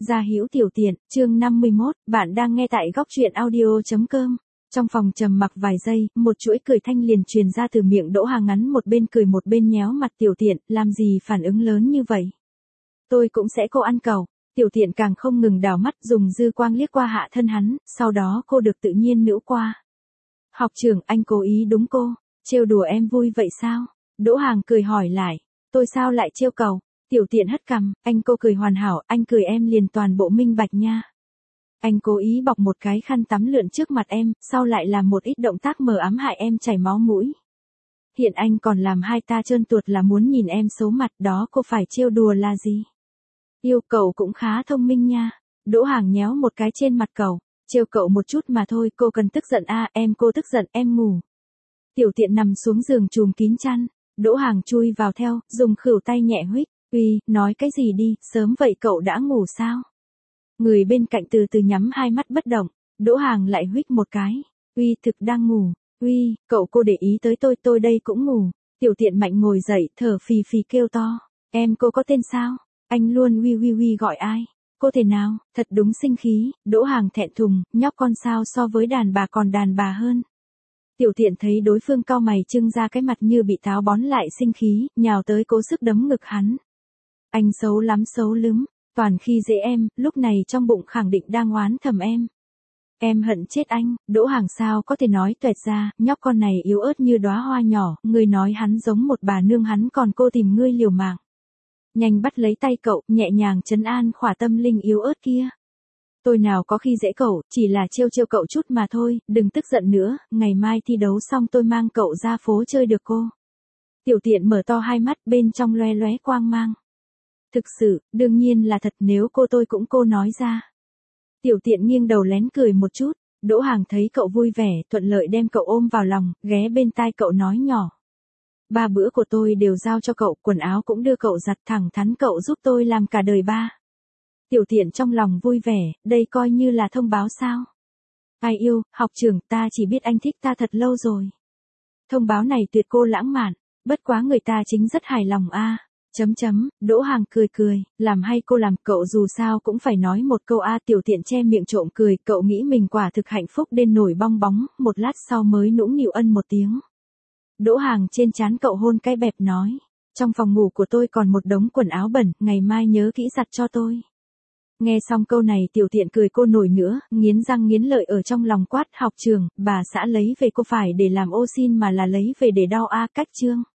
Gia Hữu Tiểu Tiện, chương 51, bạn đang nghe tại góc truyện audio.com. Trong phòng trầm mặc vài giây, một chuỗi cười thanh liền truyền ra từ miệng Đỗ Hàng, ngắn một bên cười một bên nhéo mặt Tiểu Tiện, làm gì phản ứng lớn như vậy? Tôi cũng sẽ cô ăn cẩu. Tiểu Tiện càng không ngừng đảo mắt dùng dư quang liếc qua hạ thân hắn, sau đó cô được tự nhiên nữ qua. Học trưởng, anh cố ý đúng cô, trêu đùa em vui vậy sao? Đỗ Hàng cười hỏi lại, tôi sao lại trêu cẩu? Tiểu Tiện hất cằm, anh cô cười hoàn hảo, anh cười em liền toàn bộ minh bạch nha. Anh cố ý bọc một cái khăn tắm lượn trước mặt em, sau lại làm một ít động tác mờ ám hại em chảy máu mũi. Hiện anh còn làm hai ta trơn tuột là muốn nhìn em xấu mặt, đó cô phải trêu đùa là gì? Yêu, cậu cũng khá thông minh nha. Đỗ Hàng nhéo một cái trên mặt cậu, trêu cậu một chút mà thôi, cô cần tức giận à, em cô tức giận, em ngủ. Tiểu Tiện nằm xuống giường trùm kín chăn, Đỗ Hàng chui vào theo, dùng khuỷu tay nhẹ huých. Uy, nói cái gì đi, sớm vậy cậu đã ngủ sao? Người bên cạnh từ từ nhắm hai mắt bất động, Đỗ Hàng lại huých một cái. Uy, thực đang ngủ. Uy, cậu cô để ý tới tôi đây cũng ngủ. Tiểu Tiện mạnh ngồi dậy, thở phì phì kêu to. Em cô có tên sao? Anh luôn uy gọi ai? Cô thể nào? Thật đúng sinh khí. Đỗ Hàng thẹn thùng, nhóc con sao so với đàn bà còn đàn bà hơn. Tiểu Tiện thấy đối phương cau mày trưng ra cái mặt như bị táo bón lại sinh khí, nhào tới cố sức đấm ngực hắn. Anh xấu lắm xấu lắm, toàn khi dễ em, lúc này trong bụng khẳng định đang oán thầm em. Em hận chết anh. Đỗ Hàng sao có thể nói tuẹt ra, nhóc con này yếu ớt như đóa hoa nhỏ, người nói hắn giống một bà nương, hắn còn cô tìm ngươi liều mạng. Nhanh bắt lấy tay cậu, nhẹ nhàng trấn an khỏa tâm linh yếu ớt kia. Tôi nào có khi dễ cậu, chỉ là trêu cậu chút mà thôi, đừng tức giận nữa, ngày mai thi đấu xong tôi mang cậu ra phố chơi được cô. Tiểu Tiện mở to hai mắt, bên trong loe loé quang mang. Thực sự, đương nhiên là thật, nếu tôi cũng cô nói ra. Tiểu Tiện nghiêng đầu lén cười một chút, Đỗ Hàng thấy cậu vui vẻ, thuận lợi đem cậu ôm vào lòng, ghé bên tai cậu nói nhỏ. 3 bữa của tôi đều giao cho cậu, quần áo cũng đưa cậu giặt, thẳng thắn cậu giúp tôi làm cả đời ba. Tiểu Tiện trong lòng vui vẻ, đây coi như là thông báo sao? Ai yêu, học trưởng, ta chỉ biết anh thích ta thật lâu rồi. Thông báo này tuyệt cô lãng mạn, bất quá người ta chính rất hài lòng a. Đỗ Hàng cười, làm hay cô làm, cậu dù sao cũng phải nói một câu a. Tiểu Tiện che miệng trộm cười, cậu nghĩ mình quả thực hạnh phúc đến nổi bong bóng, một lát sau mới nũng nịu ân một tiếng. Đỗ Hàng trên trán cậu hôn cái bẹp nói, trong phòng ngủ của tôi còn một đống quần áo bẩn, ngày mai nhớ kỹ giặt cho tôi. Nghe xong câu này Tiểu Tiện cười cô nổi nữa, nghiến răng nghiến lợi ở trong lòng quát, học trường, bà xã lấy về cô phải để làm ô xin mà là lấy về để đau a. Cách chương.